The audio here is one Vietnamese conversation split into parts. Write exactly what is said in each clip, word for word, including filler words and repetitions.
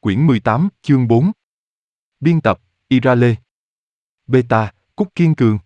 Quyển mười tám, chương bốn. Biên tập, Irale. Beta, Cúc Kiên Cường.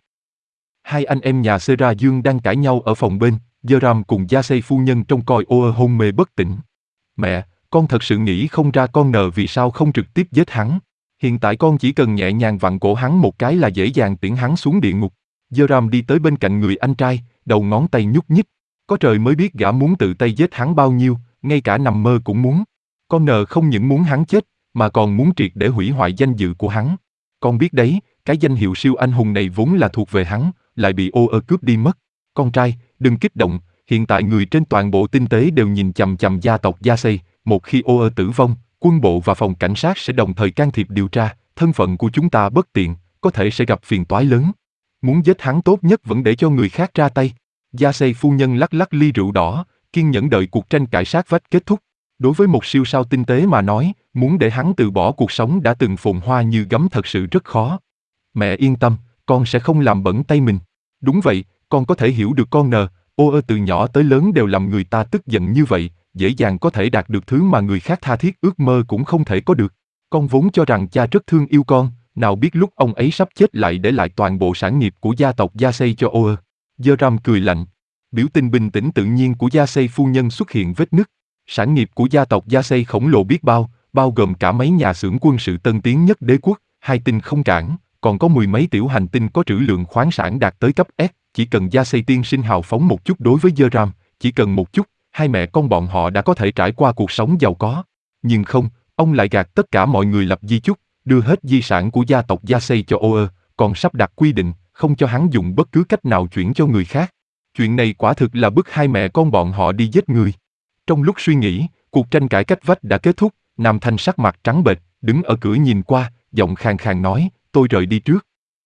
Hai anh em nhà Sera Dương đang cãi nhau ở phòng bên, Joram cùng Yasei phu nhân trông coi Oơ hôn mê bất tỉnh. Mẹ, con thật sự nghĩ không ra con nờ vì sao không trực tiếp giết hắn. Hiện tại con chỉ cần nhẹ nhàng vặn cổ hắn một cái là dễ dàng tiễn hắn xuống địa ngục. Joram đi tới bên cạnh người anh trai, đầu ngón tay nhúc nhích. Có trời mới biết gã muốn tự tay giết hắn bao nhiêu, ngay cả nằm mơ cũng muốn. Con nờ không những muốn hắn chết, mà còn muốn triệt để hủy hoại danh dự của hắn. Con biết đấy, cái danh hiệu siêu anh hùng này vốn là thuộc về hắn, lại bị Oơ cướp đi mất. Con trai, đừng kích động, hiện tại người trên toàn bộ tinh tế đều nhìn chằm chằm gia tộc Yasei. Một khi Oơ tử vong, quân bộ và phòng cảnh sát sẽ đồng thời can thiệp điều tra, thân phận của chúng ta bất tiện, có thể sẽ gặp phiền toái lớn. Muốn giết hắn tốt nhất vẫn để cho người khác ra tay. Yasei phu nhân lắc lắc ly rượu đỏ, kiên nhẫn đợi cuộc tranh cãi sát vách kết thúc. Đối với một siêu sao tinh tế mà nói, muốn để hắn từ bỏ cuộc sống đã từng phồn hoa như gấm thật sự rất khó. Mẹ yên tâm, con sẽ không làm bẩn tay mình. Đúng vậy, con có thể hiểu được con nờ, Oơ từ nhỏ tới lớn đều làm người ta tức giận như vậy, dễ dàng có thể đạt được thứ mà người khác tha thiết ước mơ cũng không thể có được. Con vốn cho rằng cha rất thương yêu con, nào biết lúc ông ấy sắp chết lại để lại toàn bộ sản nghiệp của gia tộc Yasei cho Oơ. Joram cười lạnh. Biểu tình bình tĩnh tự nhiên của Yasei phu nhân xuất hiện vết nứt. Sản nghiệp của gia tộc Yasei khổng lồ biết bao, bao gồm cả mấy nhà xưởng quân sự tân tiến nhất đế quốc, hai tinh không cảng, còn có mười mấy tiểu hành tinh có trữ lượng khoáng sản đạt tới cấp S. Chỉ cần Yasei tiên sinh hào phóng một chút đối với Joram, chỉ cần một chút, hai mẹ con bọn họ đã có thể trải qua cuộc sống giàu có. Nhưng không, ông lại gạt tất cả mọi người lập di chúc, đưa hết di sản của gia tộc Yasei cho Oơ, còn sắp đặt quy định, không cho hắn dùng bất cứ cách nào chuyển cho người khác. Chuyện này quả thực là bức hai mẹ con bọn họ đi giết người. Trong lúc suy nghĩ, cuộc tranh cãi cách vách đã kết thúc, Nam Thanh sắc mặt trắng bệch, đứng ở cửa nhìn qua, giọng khàn khàn nói, tôi rời đi trước.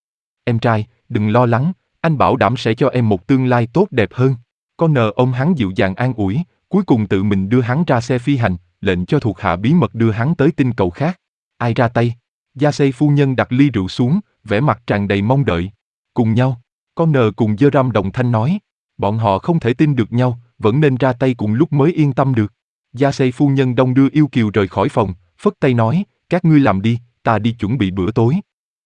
Em trai, đừng lo lắng, anh bảo đảm sẽ cho em một tương lai tốt đẹp hơn. Con nờ ôm hắn dịu dàng an ủi, cuối cùng tự mình đưa hắn ra xe phi hành, lệnh cho thuộc hạ bí mật đưa hắn tới tinh cầu khác. Ai ra tay? Yasei phu nhân đặt ly rượu xuống, vẻ mặt tràn đầy mong đợi. Cùng nhau, con nờ cùng Joram đồng thanh nói, bọn họ không thể tin được nhau, vẫn nên ra tay cùng lúc mới yên tâm được. Yasei phu nhân đông đưa yêu kiều rời khỏi phòng, phất tay nói, các ngươi làm đi, ta đi chuẩn bị bữa tối.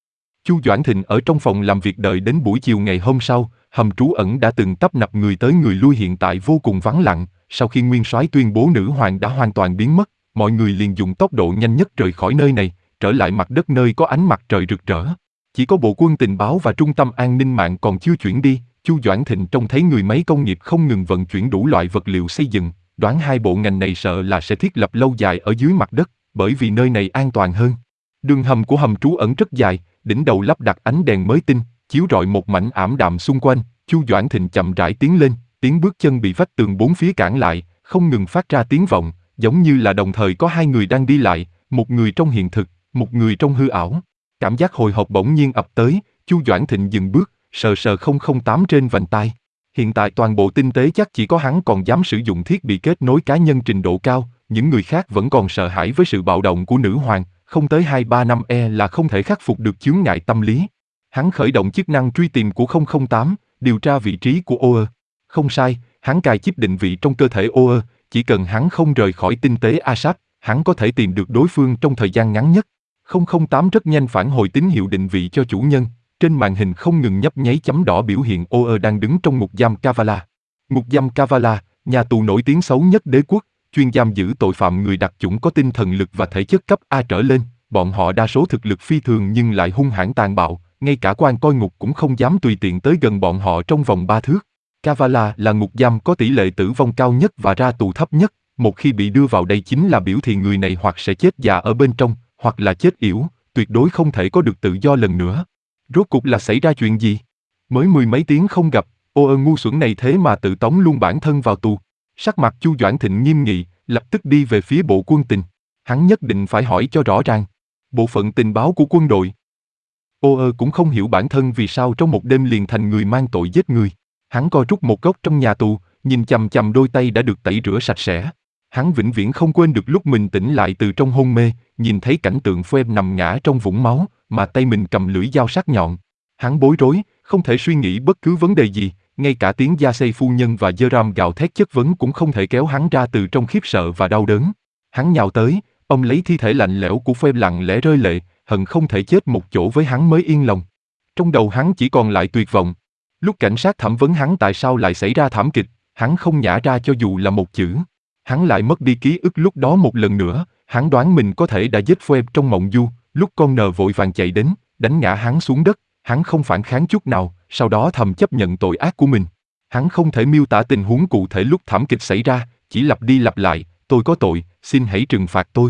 Chu Doãn Thịnh ở trong phòng làm việc đợi đến buổi chiều ngày hôm sau, hầm trú ẩn đã từng tấp nập người tới người lui hiện tại vô cùng vắng lặng. Sau khi nguyên soái tuyên bố nữ hoàng đã hoàn toàn biến mất, mọi người liền dùng tốc độ nhanh nhất rời khỏi nơi này, trở lại mặt đất nơi có ánh mặt trời rực rỡ. Chỉ có bộ quân tình báo và trung tâm an ninh mạng còn chưa chuyển đi. Chu Doãn Thịnh trông thấy người máy công nghiệp không ngừng vận chuyển đủ loại vật liệu xây dựng, đoán hai bộ ngành này sợ là sẽ thiết lập lâu dài ở dưới mặt đất, bởi vì nơi này an toàn hơn. Đường hầm của hầm trú ẩn rất dài, đỉnh đầu lắp đặt ánh đèn mới tinh, chiếu rọi một mảnh ảm đạm xung quanh. Chu Doãn Thịnh chậm rãi tiến lên, tiếng bước chân bị vách tường bốn phía cản lại, không ngừng phát ra tiếng vọng, giống như là đồng thời có hai người đang đi lại, một người trong hiện thực, một người trong hư ảo. Cảm giác hồi hộp bỗng nhiên ập tới, Chu Doãn Thịnh dừng bước, sờ sờ không không tám trên vành tai. Hiện tại toàn bộ tinh tế chắc chỉ có hắn còn dám sử dụng thiết bị kết nối cá nhân trình độ cao, những người khác vẫn còn sợ hãi với sự bạo động của nữ hoàng, không tới hai ba năm e là không thể khắc phục được chướng ngại tâm lý. Hắn khởi động chức năng truy tìm của không không tám, điều tra vị trí của Oơ. Không sai, hắn cài chip định vị trong cơ thể Oơ, chỉ cần hắn không rời khỏi tinh tế Asap, hắn có thể tìm được đối phương trong thời gian ngắn nhất. không không tám rất nhanh phản hồi tín hiệu định vị cho chủ nhân. Trên màn hình không ngừng nhấp nháy chấm đỏ biểu hiện Oơ đang đứng trong ngục giam Kavala. Ngục giam Kavala, nhà tù nổi tiếng xấu nhất đế quốc, chuyên giam giữ tội phạm người đặc chủng có tinh thần lực và thể chất cấp A trở lên. Bọn họ đa số thực lực phi thường nhưng lại hung hãn tàn bạo, ngay cả quan coi ngục cũng không dám tùy tiện tới gần bọn họ trong vòng ba thước. Kavala là ngục giam có tỷ lệ tử vong cao nhất và ra tù thấp nhất. Một khi bị đưa vào đây chính là biểu thị người này hoặc sẽ chết già ở bên trong, hoặc là chết yểu, tuyệt đối không thể có được tự do lần nữa. Rốt cuộc là xảy ra chuyện gì? Mới mười mấy tiếng không gặp, Oơ ngu xuẩn này thế mà tự tống luôn bản thân vào tù. Sắc mặt Chu Doãn Thịnh nghiêm nghị, lập tức đi về phía bộ quân tình. Hắn nhất định phải hỏi cho rõ ràng. Bộ phận tình báo của quân đội. Oơ cũng không hiểu bản thân vì sao trong một đêm liền thành người mang tội giết người. Hắn co rút một góc trong nhà tù, nhìn chằm chằm đôi tay đã được tẩy rửa sạch sẽ. Hắn vĩnh viễn không quên được lúc mình tỉnh lại từ trong hôn mê, nhìn thấy cảnh tượng Phoebe nằm ngã trong vũng máu, mà tay mình cầm lưỡi dao sắc nhọn. Hắn bối rối, không thể suy nghĩ bất cứ vấn đề gì, ngay cả tiếng Yasei phu nhân và Joram gào thét chất vấn cũng không thể kéo hắn ra từ trong khiếp sợ và đau đớn. Hắn nhào tới, Ông lấy thi thể lạnh lẽo của Phê lặng lẽ rơi lệ, hận không thể chết một chỗ với hắn mới yên lòng. Trong đầu hắn chỉ còn lại tuyệt vọng. Lúc cảnh sát thẩm vấn hắn tại sao lại xảy ra thảm kịch, hắn không nhả ra cho dù là một chữ. Hắn lại mất đi ký ức lúc đó một lần nữa, hắn đoán mình có thể đã giết Phê trong mộng du, lúc con nờ vội vàng chạy đến, đánh ngã hắn xuống đất, hắn không phản kháng chút nào, sau đó thầm chấp nhận tội ác của mình. Hắn không thể miêu tả tình huống cụ thể lúc thảm kịch xảy ra, chỉ lặp đi lặp lại, tôi có tội, xin hãy trừng phạt tôi.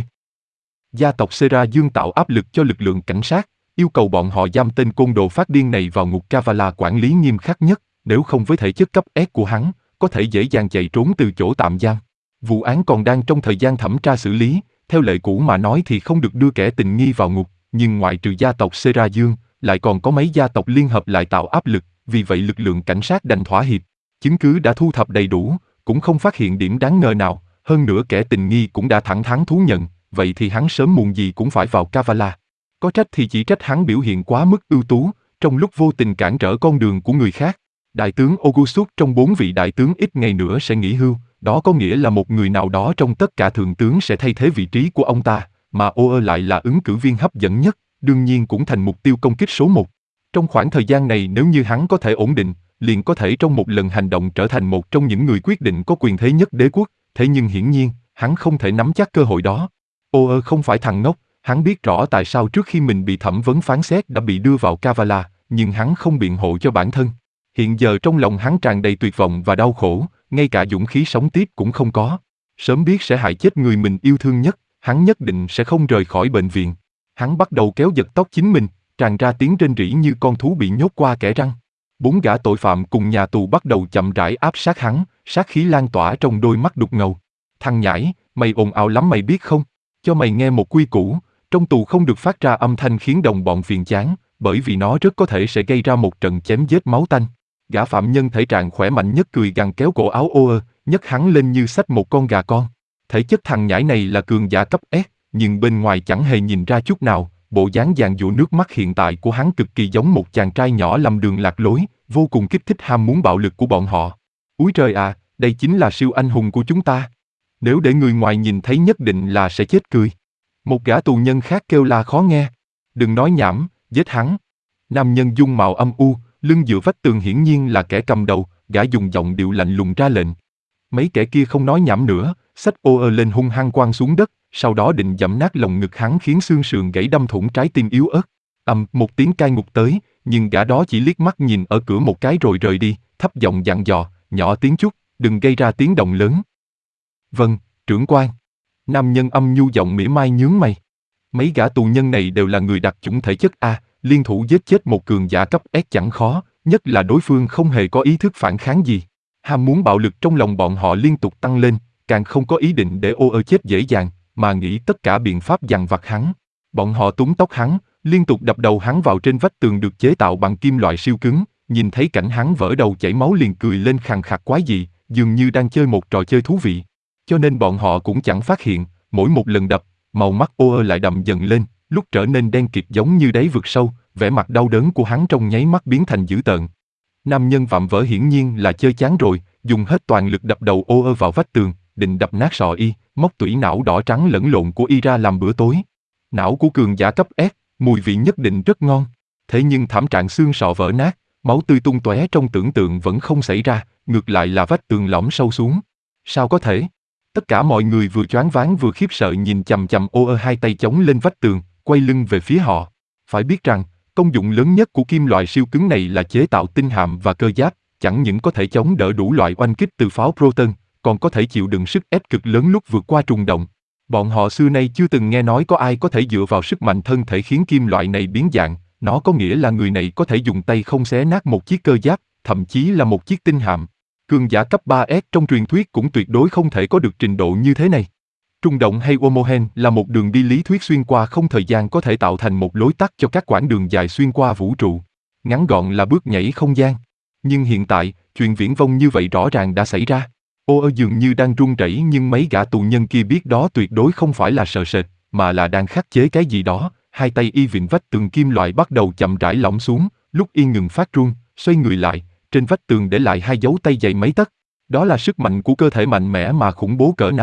Gia tộc Sera Dương tạo áp lực cho lực lượng cảnh sát, yêu cầu bọn họ giam tên côn đồ phát điên này vào ngục Kavala quản lý nghiêm khắc nhất, nếu không với thể chất cấp S của hắn, có thể dễ dàng chạy trốn từ chỗ tạm giam. Vụ án còn đang trong thời gian thẩm tra xử lý, theo lệ cũ mà nói thì không được đưa kẻ tình nghi vào ngục, nhưng ngoại trừ gia tộc Sera Dương, lại còn có mấy gia tộc liên hợp lại tạo áp lực, vì vậy lực lượng cảnh sát đành thỏa hiệp. Chứng cứ đã thu thập đầy đủ, cũng không phát hiện điểm đáng ngờ nào, hơn nữa kẻ tình nghi cũng đã thẳng thắn thú nhận, vậy thì hắn sớm muộn gì cũng phải vào Kavala. Có trách thì chỉ trách hắn biểu hiện quá mức ưu tú, trong lúc vô tình cản trở con đường của người khác. Đại tướng Augustus trong bốn vị đại tướng ít ngày nữa sẽ nghỉ hưu, đó có nghĩa là một người nào đó trong tất cả thượng tướng sẽ thay thế vị trí của ông ta, mà Oer lại là ứng cử viên hấp dẫn nhất, đương nhiên cũng thành mục tiêu công kích số một. Trong khoảng thời gian này nếu như hắn có thể ổn định, liền có thể trong một lần hành động trở thành một trong những người quyết định có quyền thế nhất đế quốc, thế nhưng hiển nhiên, hắn không thể nắm chắc cơ hội đó. Oer không phải thằng ngốc, hắn biết rõ tại sao trước khi mình bị thẩm vấn phán xét đã bị đưa vào Kavala, nhưng hắn không biện hộ cho bản thân. Hiện giờ trong lòng hắn tràn đầy tuyệt vọng và đau khổ, ngay cả dũng khí sống tiếp cũng không có. Sớm biết sẽ hại chết người mình yêu thương nhất, hắn nhất định sẽ không rời khỏi bệnh viện. Hắn bắt đầu kéo giật tóc chính mình, tràn ra tiếng rên rỉ như con thú bị nhốt qua kẽ răng. Bốn gã tội phạm cùng nhà tù bắt đầu chậm rãi áp sát hắn, sát khí lan tỏa trong đôi mắt đục ngầu. Thằng nhãi, mày ồn ào lắm mày biết không? Cho mày nghe một quy củ, trong tù không được phát ra âm thanh khiến đồng bọn phiền chán, bởi vì nó rất có thể sẽ gây ra một trận chém giết máu tanh. Gã phạm nhân thể trạng khỏe mạnh nhất cười gằn kéo cổ áo Oer, nhấc hắn lên như xách một con gà con. Thể chất thằng nhãi này là cường giả cấp S, nhưng bên ngoài chẳng hề nhìn ra chút nào, bộ dáng giàn giụa nước mắt hiện tại của hắn cực kỳ giống một chàng trai nhỏ lầm đường lạc lối, vô cùng kích thích ham muốn bạo lực của bọn họ. Úi trời à, đây chính là siêu anh hùng của chúng ta. Nếu để người ngoài nhìn thấy nhất định là sẽ chết cười. Một gã tù nhân khác kêu la khó nghe. Đừng nói nhảm, giết hắn. Nam nhân dung mạo âm u, lưng dựa vách tường hiển nhiên là kẻ cầm đầu, gã dùng giọng điệu lạnh lùng ra lệnh. Mấy kẻ kia không nói nhảm nữa, xách Oer lên hung hăng quăng xuống đất, sau đó định giẫm nát lồng ngực hắn khiến xương sườn gãy đâm thủng trái tim yếu ớt. Ầm, một tiếng cai ngục tới, nhưng gã đó chỉ liếc mắt nhìn ở cửa một cái rồi rời đi, thấp giọng dặn dò, nhỏ tiếng chút, đừng gây ra tiếng động lớn. Vâng, trưởng quan. Nam nhân âm nhu giọng mỉa mai nhướng mày. Mấy gã tù nhân này đều là người đặc chủng thể chất A, liên thủ giết chết một cường giả cấp S chẳng khó, nhất là đối phương không hề có ý thức phản kháng gì. Ham muốn bạo lực trong lòng bọn họ liên tục tăng lên, càng không có ý định để Oer chết dễ dàng, mà nghĩ tất cả biện pháp dằn vặt hắn. Bọn họ túm tóc hắn, liên tục đập đầu hắn vào trên vách tường được chế tạo bằng kim loại siêu cứng, nhìn thấy cảnh hắn vỡ đầu chảy máu liền cười lên khàn khạc quái dị, dường như đang chơi một trò chơi thú vị. Cho nên bọn họ cũng chẳng phát hiện, mỗi một lần đập, màu mắt Oer lại đậm dần lên, lúc trở nên đen kịt giống như đáy vực sâu, vẻ mặt đau đớn của hắn trong nháy mắt biến thành dữ tợn. Nam nhân vạm vỡ hiển nhiên là chơi chán rồi, dùng hết toàn lực đập đầu Oer vào vách tường, định đập nát sọ y, móc tủy não đỏ trắng lẫn lộn của y ra làm bữa tối. Não của cường giả cấp S, mùi vị nhất định rất ngon. Thế nhưng thảm trạng xương sọ vỡ nát, máu tươi tung tóe trong tưởng tượng vẫn không xảy ra, ngược lại là vách tường lõm sâu xuống. Sao có thể? Tất cả mọi người vừa choáng váng vừa khiếp sợ nhìn chằm chằm Oer hai tay chống lên vách tường, quay lưng về phía họ. Phải biết rằng, công dụng lớn nhất của kim loại siêu cứng này là chế tạo tinh hạm và cơ giáp, chẳng những có thể chống đỡ đủ loại oanh kích từ pháo proton, còn có thể chịu đựng sức ép cực lớn lúc vượt qua trùng động. Bọn họ xưa nay chưa từng nghe nói có ai có thể dựa vào sức mạnh thân thể khiến kim loại này biến dạng, nó có nghĩa là người này có thể dùng tay không xé nát một chiếc cơ giáp, thậm chí là một chiếc tinh hạm. Cường giả cấp ba S trong truyền thuyết cũng tuyệt đối không thể có được trình độ như thế này. Trùng động hay wormhole là một đường đi lý thuyết xuyên qua không thời gian có thể tạo thành một lối tắt cho các quãng đường dài xuyên qua vũ trụ. Ngắn gọn là bước nhảy không gian. Nhưng hiện tại, chuyện viễn vông như vậy rõ ràng đã xảy ra. Oer dường như đang run rẩy nhưng mấy gã tù nhân kia biết đó tuyệt đối không phải là sợ sệt, mà là đang khắc chế cái gì đó. Hai tay y vịn vách tường kim loại bắt đầu chậm rãi lỏng xuống, lúc y ngừng phát run, xoay người lại, trên vách tường để lại hai dấu tay dày mấy tấc. Đó là sức mạnh của cơ thể mạnh mẽ mà khủng bố cỡ nào,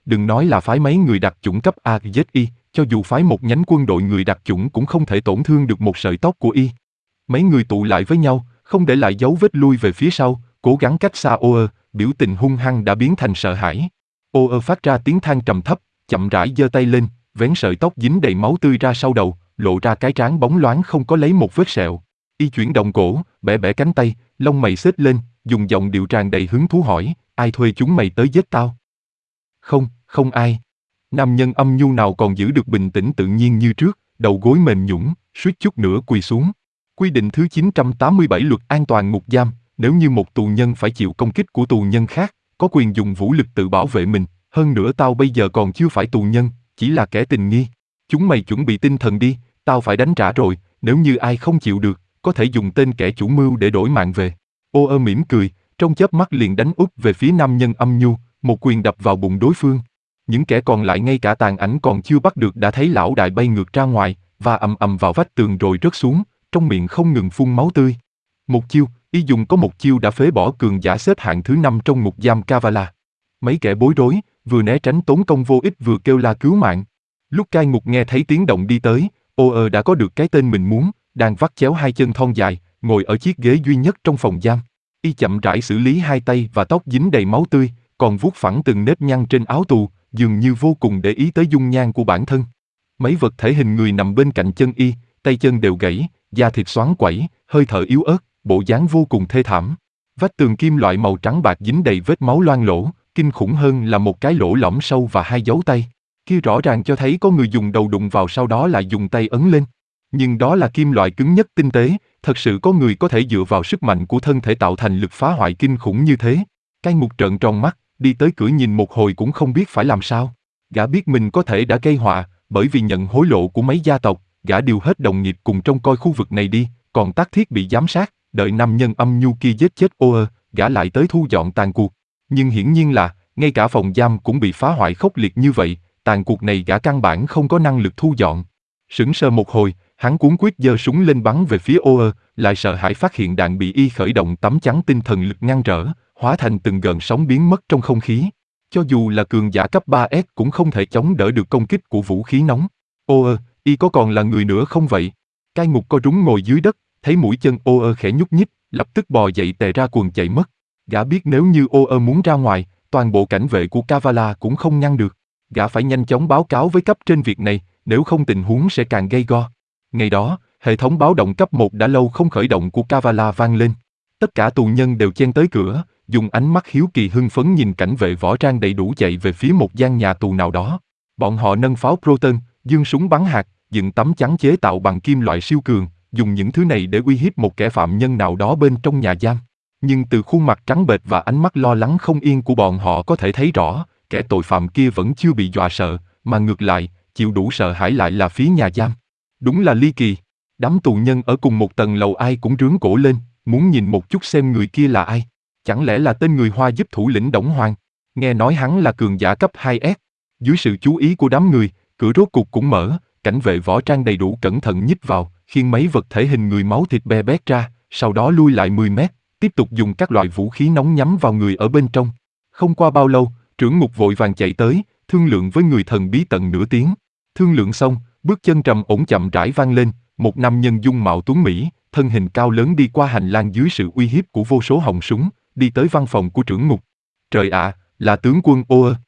đừng nói là phái mấy người đặc chủng cấp A giết y, cho dù phái một nhánh quân đội người đặc chủng cũng không thể tổn thương được một sợi tóc của y. Mấy người tụ lại với nhau, không để lại dấu vết lui về phía sau, cố gắng cách xa ô ơ, biểu tình hung hăng đã biến thành sợ hãi. Ô ơ phát ra tiếng than trầm thấp, chậm rãi giơ tay lên, vén sợi tóc dính đầy máu tươi ra sau đầu, lộ ra cái trán bóng loáng không có lấy một vết sẹo. Y chuyển động cổ, bẻ bẻ cánh tay, lông mày xếch lên, dùng giọng điệu tràn đầy hứng thú hỏi, ai thuê chúng mày tới giết tao? Không, không ai. Nam nhân âm nhu nào còn giữ được bình tĩnh tự nhiên như trước, đầu gối mềm nhũn, suýt chút nữa quỳ xuống. Quy định thứ chín trăm tám mươi bảy Luật An toàn ngục giam, nếu như một tù nhân phải chịu công kích của tù nhân khác, có quyền dùng vũ lực tự bảo vệ mình, hơn nữa tao bây giờ còn chưa phải tù nhân, chỉ là kẻ tình nghi. Chúng mày chuẩn bị tinh thần đi, tao phải đánh trả rồi, nếu như ai không chịu được, có thể dùng tên kẻ chủ mưu để đổi mạng về. Ô ơ mỉm cười, trong chớp mắt liền đánh úp về phía nam nhân âm nhu, một quyền đập vào bụng đối phương. Những kẻ còn lại ngay cả tàn ảnh còn chưa bắt được đã thấy lão đại bay ngược ra ngoài, và ầm ầm vào vách tường rồi rớt xuống, trong miệng không ngừng phun máu tươi. Một chiêu, y dùng có một chiêu đã phế bỏ cường giả xếp hạng thứ năm trong ngục giam Kavala. Mấy kẻ bối rối, vừa né tránh tốn công vô ích vừa kêu la cứu mạng. Lúc cai ngục nghe thấy tiếng động đi tới, ô ơ đã có được cái tên mình muốn, đang vắt chéo hai chân thon dài, ngồi ở chiếc ghế duy nhất trong phòng giam. Y chậm rãi xử lý hai tay và tóc dính đầy máu tươi, còn vuốt phẳng từng nếp nhăn trên áo tù, dường như vô cùng để ý tới dung nhan của bản thân. Mấy vật thể hình người nằm bên cạnh chân y, tay chân đều gãy, da thịt xoắn quẩy, hơi thở yếu ớt, bộ dáng vô cùng thê thảm. Vách tường kim loại màu trắng bạc dính đầy vết máu loang lỗ, kinh khủng hơn là một cái lỗ lõm sâu và hai dấu tay. Kia rõ ràng cho thấy có người dùng đầu đụng vào sau đó lại dùng tay ấn lên. Nhưng đó là kim loại cứng nhất tinh tế, thật sự có người có thể dựa vào sức mạnh của thân thể tạo thành lực phá hoại kinh khủng như thế. Cai ngục trợn tròn mắt, đi tới cửa nhìn một hồi cũng không biết phải làm sao. Gã biết mình có thể đã gây họa, bởi vì nhận hối lộ của mấy gia tộc, gã điều hết đồng nghiệp cùng trông coi khu vực này đi, còn tác thiết bị giám sát, đợi nam nhân âm nhu kia giết chết ô ơ, gã lại tới thu dọn tàn cuộc. Nhưng hiển nhiên là, ngay cả phòng giam cũng bị phá hoại khốc liệt như vậy, tàn cuộc này gã căn bản không có năng lực thu dọn. Sững sờ một hồi, hắn cuống quýt giơ súng lên bắn về phía ô ơ, lại sợ hãi phát hiện đạn bị y khởi động tấm chắn tinh thần lực ngăn trở, hóa thành từng gợn sóng biến mất trong không khí. Cho dù là cường giả cấp ba S cũng không thể chống đỡ được công kích của vũ khí nóng. Ô ơ, y có còn là người nữa không vậy? Cai ngục co rúm ngồi dưới đất, thấy mũi chân ô ơ khẽ nhúc nhích, lập tức bò dậy tè ra quần chạy mất. Gã biết nếu như ô ơ muốn ra ngoài, toàn bộ cảnh vệ của Kavala cũng không ngăn được. Gã phải nhanh chóng báo cáo với cấp trên việc này, nếu không tình huống sẽ càng gây go. Ngày đó, hệ thống báo động cấp một đã lâu không khởi động của Kavala vang lên. Tất cả tù nhân đều chen tới cửa, dùng ánh mắt hiếu kỳ hưng phấn nhìn cảnh vệ võ trang đầy đủ chạy về phía một gian nhà tù nào đó. Bọn họ nâng pháo proton, giương súng bắn hạt, dựng tấm chắn chế tạo bằng kim loại siêu cường, dùng những thứ này để uy hiếp một kẻ phạm nhân nào đó bên trong nhà giam. Nhưng từ khuôn mặt trắng bệch và ánh mắt lo lắng không yên của bọn họ có thể thấy rõ, kẻ tội phạm kia vẫn chưa bị dọa sợ, mà ngược lại, chịu đủ sợ hãi lại là phía nhà giam. Đúng là ly kỳ. Đám tù nhân ở cùng một tầng lầu ai cũng rướn cổ lên, muốn nhìn một chút xem người kia là ai. Chẳng lẽ là tên người Hoa giúp thủ lĩnh Đổng Hoàng? Nghe nói hắn là cường giả cấp hai S. Dưới sự chú ý của đám người, cửa rốt cục cũng mở, cảnh vệ võ trang đầy đủ cẩn thận nhích vào, khiêng mấy vật thể hình người máu thịt be bét ra, sau đó lui lại mười mét, tiếp tục dùng các loại vũ khí nóng nhắm vào người ở bên trong. Không qua bao lâu, trưởng ngục vội vàng chạy tới, thương lượng với người thần bí tận nửa tiếng. Thương lượng xong, bước chân trầm ổn chậm rãi vang lên, một nam nhân dung mạo tuấn mỹ, thân hình cao lớn đi qua hành lang dưới sự uy hiếp của vô số họng súng, đi tới văn phòng của trưởng ngục. Trời ạ, à, là tướng quân ô ơ.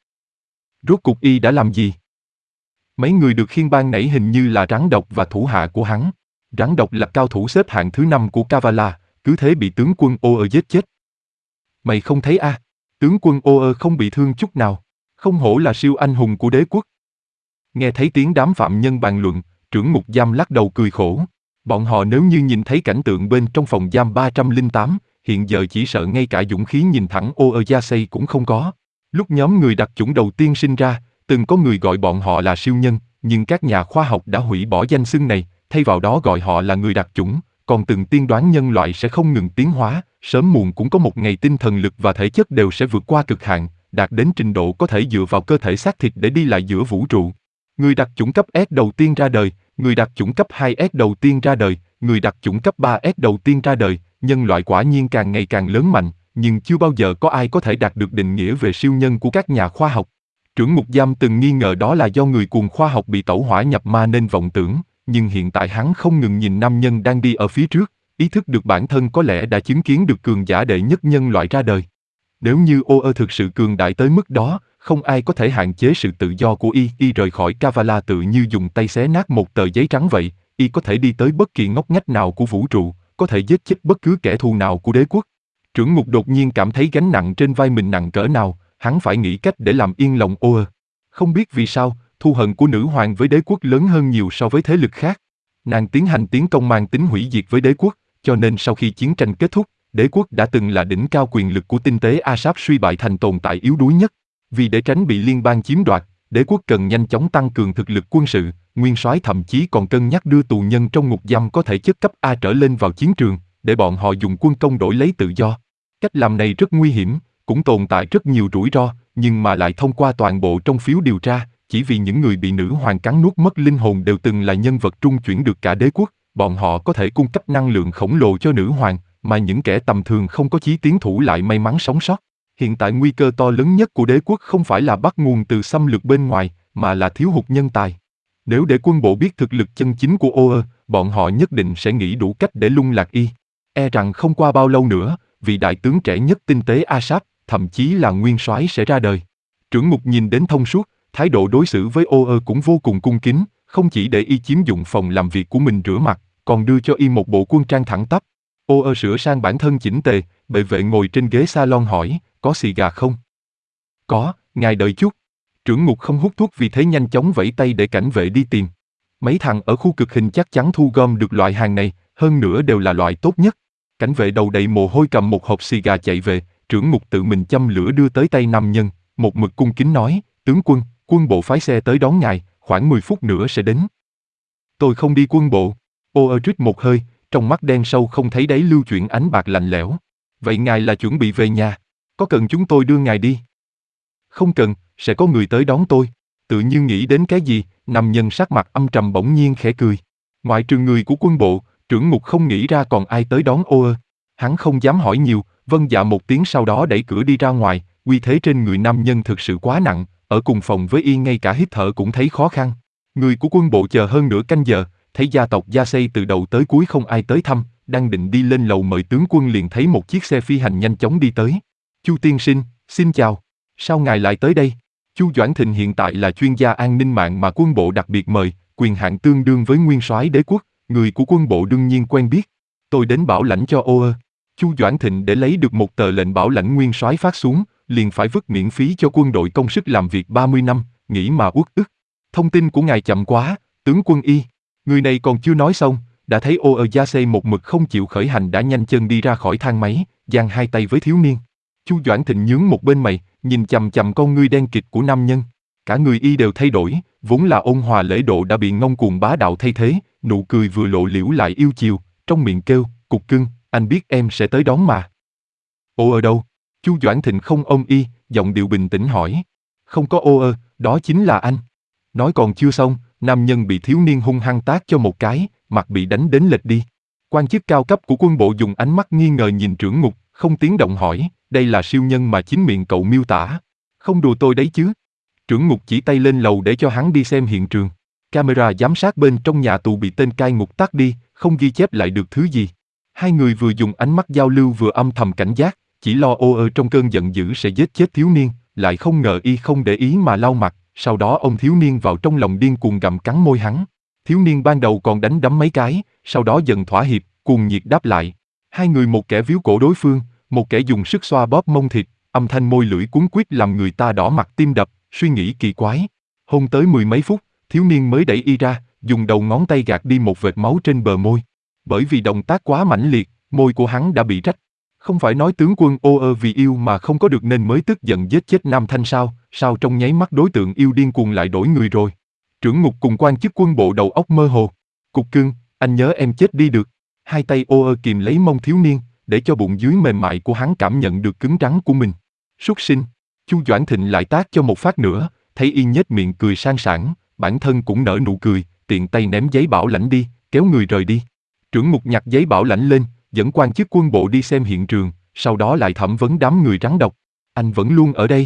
Rốt cục y đã làm gì? Mấy người được khiêng ban nãy hình như là Rắn Độc và thủ hạ của hắn. Rắn Độc là cao thủ xếp hạng thứ năm của Kavala, cứ thế bị tướng quân ô ơ giết chết. Mày không thấy à? Tướng quân ô ơ không bị thương chút nào, không hổ là siêu anh hùng của đế quốc. Nghe thấy tiếng đám phạm nhân bàn luận, trưởng ngục giam lắc đầu cười khổ. Bọn họ nếu như nhìn thấy cảnh tượng bên trong phòng giam ba trăm lẻ tám, hiện giờ chỉ sợ ngay cả dũng khí nhìn thẳng ô ơ Yasei cũng không có. Lúc nhóm người đặc chủng đầu tiên sinh ra, từng có người gọi bọn họ là siêu nhân, nhưng các nhà khoa học đã hủy bỏ danh xưng này, thay vào đó gọi họ là người đặc chủng, còn từng tiên đoán nhân loại sẽ không ngừng tiến hóa, sớm muộn cũng có một ngày tinh thần lực và thể chất đều sẽ vượt qua cực hạn, đạt đến trình độ có thể dựa vào cơ thể xác thịt để đi lại giữa vũ trụ. Người đặc chủng cấp S đầu tiên ra đời, người đặc chủng cấp hai S đầu tiên ra đời, người đặc chủng cấp ba S đầu tiên ra đời, nhân loại quả nhiên càng ngày càng lớn mạnh, nhưng chưa bao giờ có ai có thể đạt được định nghĩa về siêu nhân của các nhà khoa học. Trưởng ngục giam từng nghi ngờ đó là do người cuồng khoa học bị tẩu hỏa nhập ma nên vọng tưởng, nhưng hiện tại hắn không ngừng nhìn nam nhân đang đi ở phía trước, ý thức được bản thân có lẽ đã chứng kiến được cường giả đệ nhất nhân loại ra đời. Nếu như ô ơ thực sự cường đại tới mức đó, không ai có thể hạn chế sự tự do của y, y rời khỏi Kavala tự như dùng tay xé nát một tờ giấy trắng vậy, y có thể đi tới bất kỳ ngóc ngách nào của vũ trụ, có thể giết chết bất cứ kẻ thù nào của đế quốc. Trưởng ngục đột nhiên cảm thấy gánh nặng trên vai mình nặng cỡ nào, hắn phải nghĩ cách để làm yên lòng ô ơ. Không biết vì sao, thù hận của nữ hoàng với đế quốc lớn hơn nhiều so với thế lực khác. Nàng tiến hành tiến công mang tính hủy diệt với đế quốc, cho nên sau khi chiến tranh kết thúc, đế quốc đã từng là đỉnh cao quyền lực của tinh tế Asap suy bại thành tồn tại yếu đuối nhất. Vì để tránh bị liên bang chiếm đoạt, đế quốc cần nhanh chóng tăng cường thực lực quân sự, nguyên soái thậm chí còn cân nhắc đưa tù nhân trong ngục giam có thể chất cấp A trở lên vào chiến trường, để bọn họ dùng quân công đổi lấy tự do. Cách làm này rất nguy hiểm, cũng tồn tại rất nhiều rủi ro, nhưng mà lại thông qua toàn bộ trong phiếu điều tra, chỉ vì những người bị nữ hoàng cắn nuốt mất linh hồn đều từng là nhân vật trung chuyển được cả đế quốc, bọn họ có thể cung cấp năng lượng khổng lồ cho nữ hoàng, mà những kẻ tầm thường không có chí tiến thủ lại may mắn sống sót. Hiện tại nguy cơ to lớn nhất của đế quốc không phải là bắt nguồn từ xâm lược bên ngoài, mà là thiếu hụt nhân tài. Nếu để quân bộ biết thực lực chân chính của ô ơ, bọn họ nhất định sẽ nghĩ đủ cách để lung lạc y. E rằng không qua bao lâu nữa, vị đại tướng trẻ nhất tinh tế Asap, thậm chí là nguyên soái sẽ ra đời. Trưởng ngục nhìn đến thông suốt, thái độ đối xử với ô ơ cũng vô cùng cung kính, không chỉ để y chiếm dụng phòng làm việc của mình rửa mặt, còn đưa cho y một bộ quân trang thẳng tắp. Ô ơ sửa sang bản thân chỉnh tề, bệ vệ ngồi trên ghế salon hỏi, có xì gà không? Có, ngài đợi chút. Trưởng ngục không hút thuốc vì thế nhanh chóng vẫy tay để cảnh vệ đi tìm. Mấy thằng ở khu cực hình chắc chắn thu gom được loại hàng này, hơn nữa đều là loại tốt nhất. Cảnh vệ đầu đầy mồ hôi cầm một hộp xì gà chạy về, trưởng ngục tự mình châm lửa đưa tới tay nam nhân, một mực cung kính nói, tướng quân, quân bộ phái xe tới đón ngài, khoảng mười phút nữa sẽ đến. Tôi không đi quân bộ. Ô ơ rít một hơi, trong mắt đen sâu không thấy đáy lưu chuyển ánh bạc lạnh lẽo. Vậy ngài là chuẩn bị về nhà, có cần chúng tôi đưa ngài đi? Không cần, sẽ có người tới đón tôi. Tự như nghĩ đến cái gì, nam nhân sắc mặt âm trầm bỗng nhiên khẽ cười. Ngoại trừ người của quân bộ, trưởng ngục không nghĩ ra còn ai tới đón ô ơ. Hắn không dám hỏi nhiều, vâng dạ một tiếng sau đó đẩy cửa đi ra ngoài, uy thế trên người nam nhân thực sự quá nặng, ở cùng phòng với y ngay cả hít thở cũng thấy khó khăn. Người của quân bộ chờ hơn nửa canh giờ, thấy gia tộc Yasei từ đầu tới cuối không ai tới thăm, đang định đi lên lầu mời tướng quân liền thấy một chiếc xe phi hành nhanh chóng đi tới. Chu tiên sinh, xin chào. Sao ngài lại tới đây? Chu Doãn Thịnh hiện tại là chuyên gia an ninh mạng mà quân bộ đặc biệt mời, quyền hạn tương đương với nguyên soái đế quốc, người của quân bộ đương nhiên quen biết. Tôi đến bảo lãnh cho ô ơ. Chu Doãn Thịnh để lấy được một tờ lệnh bảo lãnh nguyên soái phát xuống, liền phải vứt miễn phí cho quân đội công sức làm việc ba mươi năm, nghĩ mà uất ức. Thông tin của ngài chậm quá, tướng quân y. Người này còn chưa nói xong, đã thấy ô ơ Yasei một mực không chịu khởi hành đã nhanh chân đi ra khỏi thang máy, giang hai tay với thiếu niên. Chu Doãn Thịnh nhướng một bên mày, nhìn chằm chằm con ngươi đen kịt của nam nhân. Cả người y đều thay đổi, vốn là ôn hòa lễ độ đã bị ngông cuồng bá đạo thay thế, nụ cười vừa lộ liễu lại yêu chiều, trong miệng kêu, cục cưng, anh biết em sẽ tới đón mà. Ô ở đâu? Chu Doãn Thịnh không ôm y, giọng điệu bình tĩnh hỏi. Không có ô ơ, đó chính là anh. Nói còn chưa xong, nam nhân bị thiếu niên hung hăng tát cho một cái, mặt bị đánh đến lệch đi. Quan chức cao cấp của quân bộ dùng ánh mắt nghi ngờ nhìn trưởng ngục, không tiếng động hỏi, đây là siêu nhân mà chính miệng cậu miêu tả. Không đùa tôi đấy chứ. Trưởng ngục chỉ tay lên lầu để cho hắn đi xem hiện trường. Camera giám sát bên trong nhà tù bị tên cai ngục tắt đi, không ghi chép lại được thứ gì. Hai người vừa dùng ánh mắt giao lưu vừa âm thầm cảnh giác, chỉ lo ô ơ trong cơn giận dữ sẽ giết chết thiếu niên, lại không ngờ y không để ý mà lau mặt, sau đó ông thiếu niên vào trong lòng điên cuồng gặm cắn môi hắn. Thiếu niên ban đầu còn đánh đấm mấy cái, sau đó dần thỏa hiệp, cuồng nhiệt đáp lại. Hai người một kẻ víu cổ đối phương, một kẻ dùng sức xoa bóp mông thịt, âm thanh môi lưỡi cuốn quýt làm người ta đỏ mặt tim đập, suy nghĩ kỳ quái. Hôn tới mười mấy phút, thiếu niên mới đẩy y ra, dùng đầu ngón tay gạt đi một vệt máu trên bờ môi. Bởi vì động tác quá mãnh liệt, môi của hắn đã bị rách. Không phải nói tướng quân ô ơ vì yêu mà không có được nên mới tức giận giết chết Nam Thanh sao, sao trong nháy mắt đối tượng yêu điên cuồng lại đổi người rồi. Trưởng ngục cùng quan chức quân bộ đầu óc mơ hồ. Cục cưng, anh nhớ em chết đi được. Hai tay ô ơ kìm lấy mông thiếu niên, để cho bụng dưới mềm mại của hắn cảm nhận được cứng rắn của mình. Súc sinh. Chu Doãn Thịnh lại tát cho một phát nữa, thấy y nhếch miệng cười sang sảng, bản thân cũng nở nụ cười, tiện tay ném giấy bảo lãnh đi, kéo người rời đi. Trưởng ngục nhặt giấy bảo lãnh lên, dẫn quan chức quân bộ đi xem hiện trường, sau đó lại thẩm vấn đám người rắn độc. Anh vẫn luôn ở đây.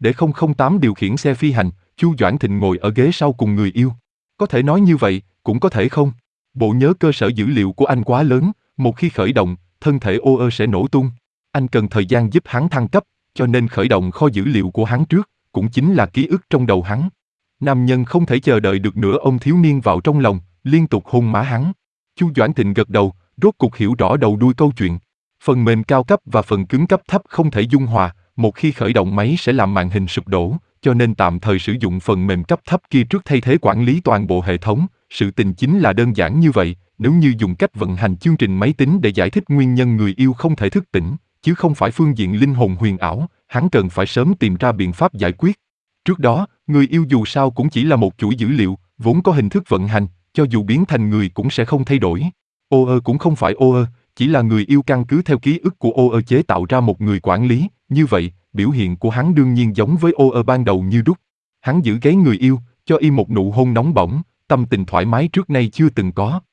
để không không tám điều khiển xe phi hành, Chu Doãn Thịnh ngồi ở ghế sau cùng người yêu. Có thể nói như vậy, cũng có thể không. Bộ nhớ cơ sở dữ liệu của anh quá lớn, một khi khởi động, thân thể ô ơ sẽ nổ tung. Anh cần thời gian giúp hắn thăng cấp, cho nên khởi động kho dữ liệu của hắn trước, cũng chính là ký ức trong đầu hắn. Nam nhân không thể chờ đợi được nữa, ông thiếu niên vào trong lòng, liên tục hôn má hắn. Chu Doãn Thịnh gật đầu, rốt cuộc hiểu rõ đầu đuôi câu chuyện. Phần mềm cao cấp và phần cứng cấp thấp không thể dung hòa, một khi khởi động máy sẽ làm màn hình sụp đổ, cho nên tạm thời sử dụng phần mềm cấp thấp kia trước thay thế quản lý toàn bộ hệ thống. Sự tình chính là đơn giản như vậy, nếu như dùng cách vận hành chương trình máy tính để giải thích nguyên nhân người yêu không thể thức tỉnh, chứ không phải phương diện linh hồn huyền ảo, hắn cần phải sớm tìm ra biện pháp giải quyết. Trước đó, người yêu dù sao cũng chỉ là một chuỗi dữ liệu, vốn có hình thức vận hành, cho dù biến thành người cũng sẽ không thay đổi. Ô ơ cũng không phải ô ơ, chỉ là người yêu căn cứ theo ký ức của ô ơ chế tạo ra một người quản lý, như vậy, biểu hiện của hắn đương nhiên giống với ô ơ ban đầu như đúc. Hắn giữ gáy người yêu, cho y một nụ hôn nóng bỏng, tâm tình thoải mái trước nay chưa từng có.